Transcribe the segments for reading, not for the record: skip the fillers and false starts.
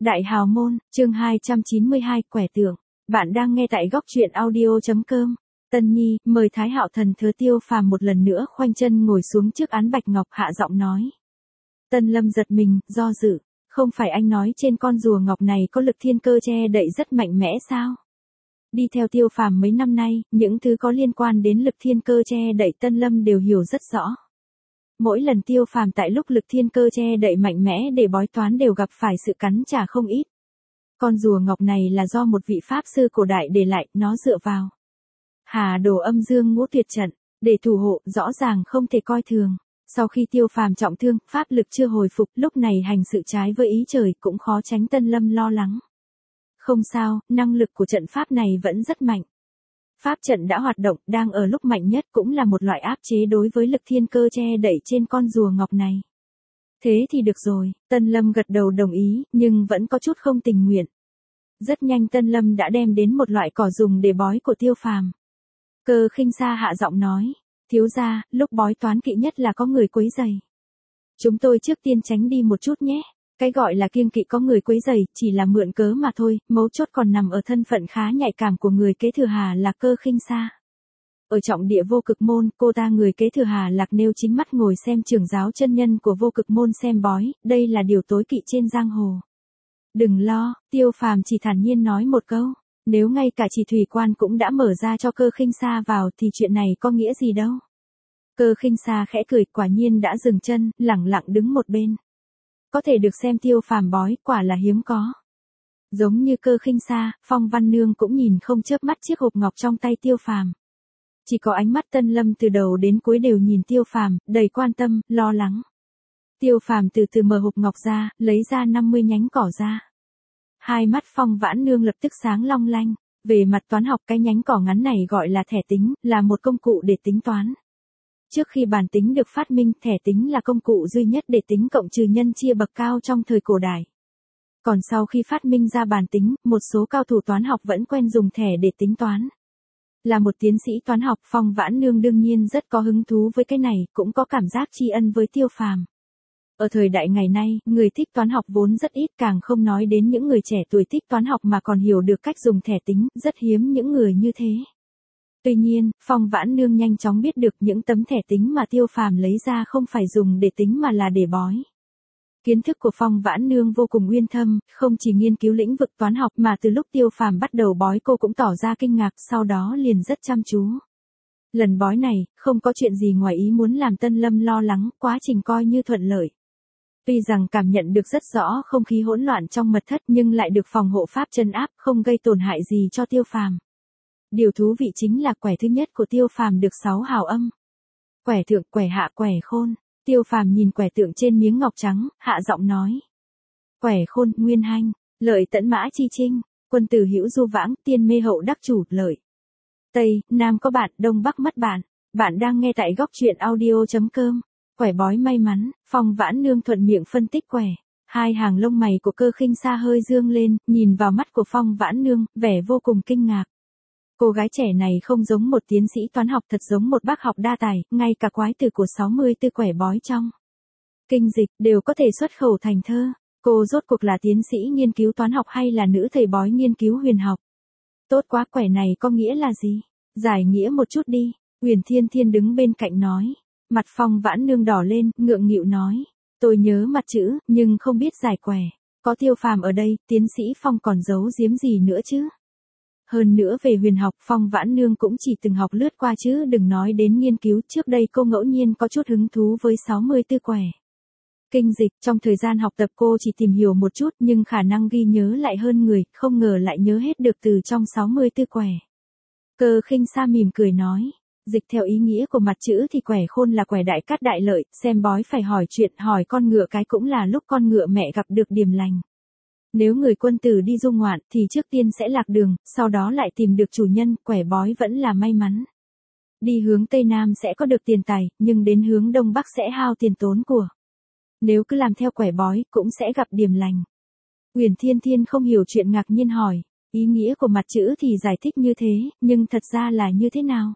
Đại hào môn, chương 292, quẻ tượng. Bạn đang nghe tại góc truyện audio.com. Tân Nhi, mời Thái Hạo Thần Thứ Tiêu Phàm một lần nữa khoanh chân ngồi xuống trước án bạch ngọc, hạ giọng nói. Tân Lâm giật mình, do dự. Không phải anh nói trên con rùa ngọc này có lực thiên cơ che đậy rất mạnh mẽ sao? Đi theo Tiêu Phàm mấy năm nay, những thứ có liên quan đến lực thiên cơ che đậy Tân Lâm đều hiểu rất rõ. Mỗi lần Tiêu Phàm tại lúc lực thiên cơ che đậy mạnh mẽ để bói toán đều gặp phải sự cắn trả không ít. Con rùa ngọc này là do một vị pháp sư cổ đại để lại, nó dựa vào Hà Đồ Âm Dương Ngũ Tuyệt Trận để thủ hộ, rõ ràng không thể coi thường. Sau khi Tiêu Phàm trọng thương, pháp lực chưa hồi phục, lúc này hành sự trái với ý trời, cũng khó tránh Tân Lâm lo lắng. Không sao, năng lực của trận pháp này vẫn rất mạnh. Pháp trận đã hoạt động, đang ở lúc mạnh nhất, cũng là một loại áp chế đối với lực thiên cơ che đậy trên con rùa ngọc này. Thế thì được rồi, Tân Lâm gật đầu đồng ý, nhưng vẫn có chút không tình nguyện. Rất nhanh Tân Lâm đã đem đến một loại cỏ dùng để bói của Tiêu Phàm. Cơ Khinh Sa hạ giọng nói, thiếu gia, lúc bói toán kỵ nhất là có người quấy rầy. Chúng tôi trước tiên tránh đi một chút nhé. Cái gọi là kiêng kỵ có người quấy rầy, chỉ là mượn cớ mà thôi, mấu chốt còn nằm ở thân phận khá nhạy cảm của người kế thừa Hà Lạc Cơ Khinh Sa. Ở trọng địa Vô Cực Môn, cô ta người kế thừa Hà Lạc nêu chính mắt ngồi xem trưởng giáo chân nhân của Vô Cực Môn xem bói, đây là điều tối kỵ trên giang hồ. Đừng lo, Tiêu Phàm chỉ thản nhiên nói một câu, nếu ngay cả chỉ thủy quan cũng đã mở ra cho Cơ Khinh Sa vào thì chuyện này có nghĩa gì đâu. Cơ Khinh Sa khẽ cười, quả nhiên đã dừng chân, lẳng lặng đứng một bên. Có thể được xem Tiêu Phàm bói, quả là hiếm có. Giống như Cơ Khinh Sa, Phong Văn Nương cũng nhìn không chớp mắt chiếc hộp ngọc trong tay Tiêu Phàm. Chỉ có ánh mắt Tân Lâm từ đầu đến cuối đều nhìn Tiêu Phàm, đầy quan tâm, lo lắng. Tiêu Phàm từ từ mở hộp ngọc ra, lấy ra 50 nhánh cỏ ra. Hai mắt Phong Vãn Nương lập tức sáng long lanh. Về mặt toán học, cái nhánh cỏ ngắn này gọi là thẻ tính, là một công cụ để tính toán. Trước khi bàn tính được phát minh, thẻ tính là công cụ duy nhất để tính cộng trừ nhân chia bậc cao trong thời cổ đại. Còn sau khi phát minh ra bàn tính, một số cao thủ toán học vẫn quen dùng thẻ để tính toán. Là một tiến sĩ toán học, Phong Vãn Nương đương nhiên rất có hứng thú với cái này, cũng có cảm giác tri ân với Tiêu Phàm. Ở thời đại ngày nay, người thích toán học vốn rất ít, càng không nói đến những người trẻ tuổi thích toán học mà còn hiểu được cách dùng thẻ tính, rất hiếm những người như thế. Tuy nhiên, Phong Vãn Nương nhanh chóng biết được những tấm thẻ tính mà Tiêu Phàm lấy ra không phải dùng để tính mà là để bói. Kiến thức của Phong Vãn Nương vô cùng uyên thâm, không chỉ nghiên cứu lĩnh vực toán học mà từ lúc Tiêu Phàm bắt đầu bói cô cũng tỏ ra kinh ngạc, sau đó liền rất chăm chú. Lần bói này, không có chuyện gì ngoài ý muốn làm Tân Lâm lo lắng, quá trình coi như thuận lợi. Tuy rằng cảm nhận được rất rõ không khí hỗn loạn trong mật thất nhưng lại được phòng hộ pháp trấn áp, không gây tổn hại gì cho Tiêu Phàm. Điều thú vị chính là quẻ thứ nhất của Tiêu Phàm được 6 hào âm. Quẻ thượng, quẻ hạ, quẻ khôn. Tiêu Phàm nhìn quẻ tượng trên miếng ngọc trắng, hạ giọng nói. Quẻ khôn, nguyên hanh, lợi tẫn mã chi trinh, quân tử hữu du vãng, tiên mê hậu đắc chủ, lợi. Tây, Nam có bạn, Đông Bắc mất bạn. Bạn đang nghe tại góc truyện audio.com. Quẻ bói may mắn, Phong Vãn Nương thuận miệng phân tích quẻ. Hai hàng lông mày của Cơ Khinh Sa hơi dương lên, nhìn vào mắt của Phong Vãn Nương, vẻ vô cùng kinh ngạc. Cô gái trẻ này không giống một tiến sĩ toán học, thật giống một bác học đa tài, ngay cả quái từ của 64 quẻ bói trong kinh dịch đều có thể xuất khẩu thành thơ. Cô rốt cuộc là tiến sĩ nghiên cứu toán học hay là nữ thầy bói nghiên cứu huyền học? Tốt quá, quẻ này có nghĩa là gì? Giải nghĩa một chút đi. Huyền Thiên Thiên đứng bên cạnh nói. Mặt Phong Vãn Nương đỏ lên, ngượng nghịu nói. Tôi nhớ mặt chữ, nhưng không biết giải quẻ. Có Tiêu Phàm ở đây, tiến sĩ Phong còn giấu giếm gì nữa chứ? Hơn nữa về huyền học, Phong Vãn Nương cũng chỉ từng học lướt qua chứ đừng nói đến nghiên cứu. Trước đây cô ngẫu nhiên có chút hứng thú với 64 quẻ kinh dịch, trong thời gian học tập cô chỉ tìm hiểu một chút nhưng khả năng ghi nhớ lại hơn người, không ngờ lại nhớ hết được từ trong 64 quẻ. Cơ Khinh Sa mỉm cười nói, dịch theo ý nghĩa của mặt chữ thì quẻ khôn là quẻ đại cát đại lợi, xem bói phải hỏi chuyện, hỏi con ngựa cái cũng là lúc con ngựa mẹ gặp được điểm lành. Nếu người quân tử đi du ngoạn thì trước tiên sẽ lạc đường, sau đó lại tìm được chủ nhân, quẻ bói vẫn là may mắn. Đi hướng Tây Nam sẽ có được tiền tài, nhưng đến hướng Đông Bắc sẽ hao tiền tốn của. Nếu cứ làm theo quẻ bói, cũng sẽ gặp điểm lành. Huyền Thiên Thiên không hiểu chuyện ngạc nhiên hỏi, ý nghĩa của mặt chữ thì giải thích như thế, nhưng thật ra là như thế nào?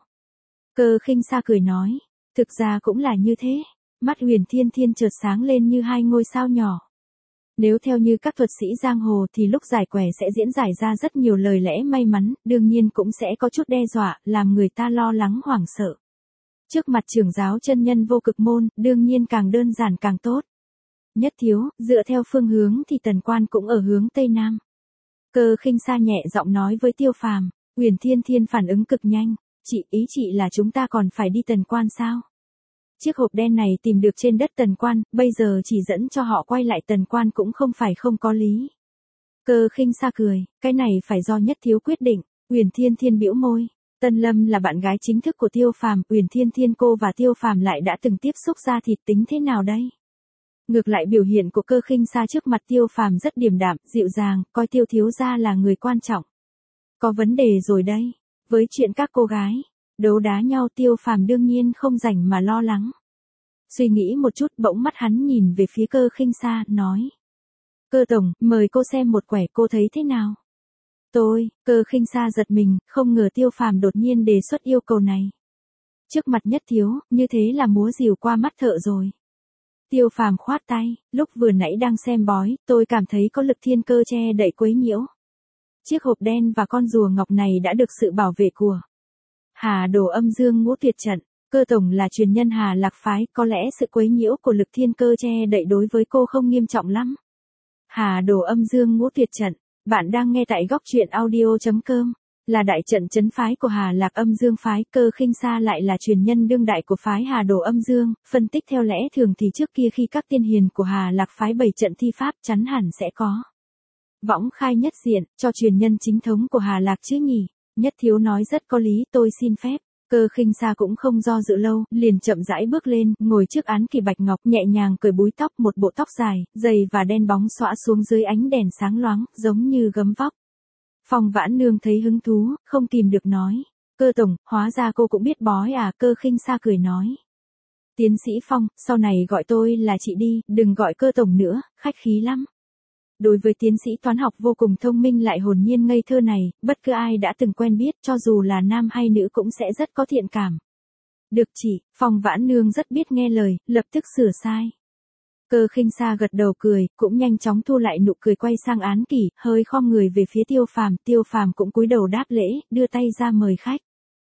Cơ Khinh Sa cười nói, thực ra cũng là như thế. Mắt Huyền Thiên Thiên chợt sáng lên như hai ngôi sao nhỏ. Nếu theo như các thuật sĩ giang hồ thì lúc giải quẻ sẽ diễn giải ra rất nhiều lời lẽ may mắn, đương nhiên cũng sẽ có chút đe dọa, làm người ta lo lắng hoảng sợ. Trước mặt trưởng giáo chân nhân vô cực môn, đương nhiên càng đơn giản càng tốt. Nhất thiếu, dựa theo phương hướng thì Tần Quan cũng ở hướng Tây Nam. Cơ Khinh Sa nhẹ giọng nói với Tiêu Phàm. Uyển Thiên Thiên phản ứng cực nhanh. Ý chị là chúng ta còn phải đi Tần Quan sao? Chiếc hộp đen này tìm được trên đất Tần Quan, bây giờ chỉ dẫn cho họ quay lại Tần Quan cũng không phải không có lý. Cơ Khinh Sa cười, cái này phải do nhất thiếu quyết định. Uyển Thiên Thiên bĩu môi. Tân Lâm là bạn gái chính thức của Tiêu Phàm, Uyển Thiên Thiên cô và Tiêu Phàm lại đã từng tiếp xúc ra thịt, tính thế nào đây? Ngược lại biểu hiện của Cơ Khinh Sa trước mặt Tiêu Phàm rất điềm đạm, dịu dàng, coi Tiêu thiếu gia là người quan trọng. Có vấn đề rồi đây. Với chuyện các cô gái đấu đá nhau, Tiêu Phàm đương nhiên không rảnh mà lo lắng. Suy nghĩ một chút, bỗng mắt hắn nhìn về phía Cơ Khinh Sa, nói. Cơ tổng, mời cô xem một quẻ, cô thấy thế nào? Cơ Khinh Sa giật mình, không ngờ Tiêu Phàm đột nhiên đề xuất yêu cầu này. Trước mặt nhất thiếu, như thế là múa rìu qua mắt thợ rồi. Tiêu Phàm khoát tay, lúc vừa nãy đang xem bói, tôi cảm thấy có lực thiên cơ che đậy quấy nhiễu. Chiếc hộp đen và con rùa ngọc này đã được sự bảo vệ của Hà Đồ Âm Dương Ngũ Tuyệt Trận. Cơ tổng là truyền nhân Hà Lạc phái, có lẽ sự quấy nhiễu của lực thiên cơ che đậy đối với cô không nghiêm trọng lắm. Hà Đồ Âm Dương Ngũ Tuyệt Trận. Bạn đang nghe tại góc truyện audio.com. Là đại trận trấn phái của Hà Lạc Âm Dương phái, Cơ Khinh Sa lại là truyền nhân đương đại của phái Hà Đồ Âm Dương. Phân tích theo lẽ thường thì trước kia khi các tiên hiền của Hà Lạc phái bày trận thi pháp chắn hẳn sẽ có võng khai nhất diện, cho truyền nhân chính thống của Hà Lạc chứ nhỉ. Nhất thiếu nói rất có lý, tôi xin phép. Cơ Khinh Sa cũng không do dự lâu, liền chậm rãi bước lên, ngồi trước án kỳ bạch ngọc, nhẹ nhàng cởi búi tóc, một bộ tóc dài, dày và đen bóng xõa xuống dưới ánh đèn sáng loáng, giống như gấm vóc. Phong Vãn Nương thấy hứng thú, không kìm được nói. Cơ tổng, hóa ra cô cũng biết bói à? Cơ Khinh Sa cười nói. Tiến sĩ Phong, sau này gọi tôi là chị đi, đừng gọi cơ tổng nữa, khách khí lắm. Đối với tiến sĩ toán học vô cùng thông minh lại hồn nhiên ngây thơ này, bất cứ ai đã từng quen biết, cho dù là nam hay nữ cũng sẽ rất có thiện cảm. Được chị, Phong Vãn Nương rất biết nghe lời, lập tức sửa sai. Cơ Khinh Sa gật đầu cười, cũng nhanh chóng thu lại nụ cười, quay sang án kỷ, hơi khom người về phía Tiêu Phàm cũng cúi đầu đáp lễ, đưa tay ra mời khách.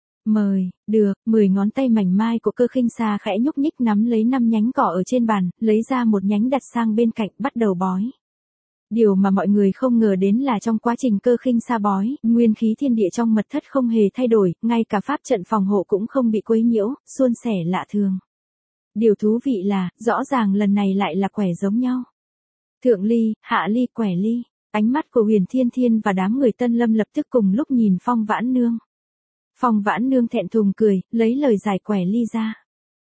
Mời, được, 10 ngón tay mảnh mai của Cơ Khinh Sa khẽ nhúc nhích nắm lấy 5 nhánh cỏ ở trên bàn, lấy ra một nhánh đặt sang bên cạnh, bắt đầu bói. Điều mà mọi người không ngờ đến là trong quá trình Cơ Khinh Sa bói, nguyên khí thiên địa trong mật thất không hề thay đổi, ngay cả pháp trận phòng hộ cũng không bị quấy nhiễu, suôn sẻ lạ thường. Điều thú vị là, rõ ràng lần này lại là quẻ giống nhau. Thượng ly, hạ ly, quẻ ly. Ánh mắt của Huyền Thiên Thiên và đám người Tân Lâm lập tức cùng lúc nhìn Phong Vãn Nương. Phong Vãn Nương thẹn thùng cười, lấy lời giải quẻ ly ra.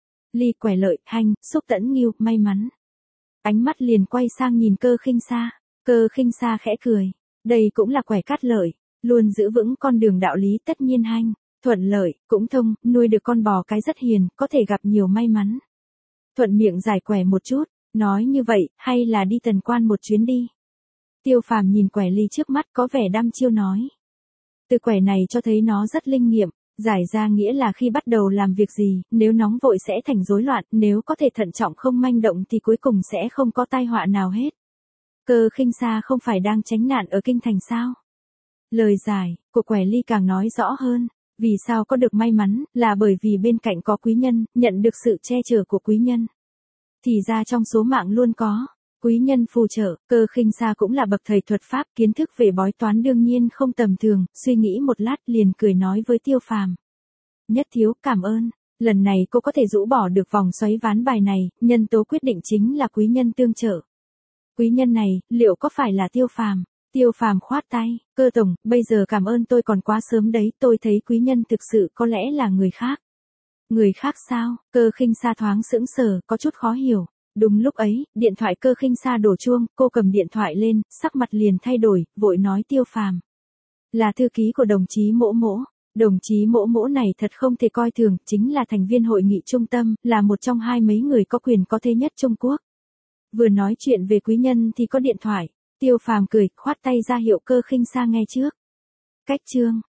Ly quẻ lợi, hanh, xúc tẫn nghiêu, may mắn. Ánh mắt liền quay sang nhìn Cơ Khinh Sa. Cơ Khinh Sa khẽ cười. Đây cũng là quẻ cát lợi, luôn giữ vững con đường đạo lý, tất nhiên hanh, thuận lợi, cũng thông, nuôi được con bò cái rất hiền, có thể gặp nhiều may mắn. Thuận miệng giải quẻ một chút, nói như vậy, hay là đi Tần Quan một chuyến đi. Tiêu Phàm nhìn quẻ ly trước mắt có vẻ đăm chiêu nói. Từ quẻ này cho thấy nó rất linh nghiệm, giải ra nghĩa là khi bắt đầu làm việc gì, nếu nóng vội sẽ thành rối loạn, nếu có thể thận trọng không manh động thì cuối cùng sẽ không có tai họa nào hết. Cơ Khinh Sa không phải đang tránh nạn ở kinh thành sao? Lời giải của quẻ ly càng nói rõ hơn. Vì sao có được may mắn, là bởi vì bên cạnh có quý nhân, nhận được sự che chở của quý nhân. Thì ra trong số mạng luôn có quý nhân phù trợ. Cơ Khinh Sa cũng là bậc thầy thuật pháp, kiến thức về bói toán đương nhiên không tầm thường, suy nghĩ một lát liền cười nói với Tiêu Phàm. Nhất thiếu, cảm ơn. Lần này cô có thể rũ bỏ được vòng xoáy ván bài này, nhân tố quyết định chính là quý nhân tương trợ. Quý nhân này, liệu có phải là Tiêu Phàm? Tiêu Phàm khoát tay, Cơ tổng, bây giờ cảm ơn tôi còn quá sớm đấy, tôi thấy quý nhân thực sự có lẽ là người khác. Người khác sao? Cơ Khinh Sa thoáng sững sờ, có chút khó hiểu. Đúng lúc ấy, điện thoại Cơ Khinh Sa đổ chuông, cô cầm điện thoại lên, sắc mặt liền thay đổi, vội nói Tiêu Phàm. Là thư ký của đồng chí Mỗ Mỗ. Đồng chí Mỗ Mỗ này thật không thể coi thường, chính là thành viên hội nghị trung tâm, là một trong hai mấy người có quyền có thế nhất Trung Quốc. Vừa nói chuyện về quý nhân thì có điện thoại. Tiêu Phàm cười, khoát tay ra hiệu Cơ Khinh Sa nghe trước. Cách chương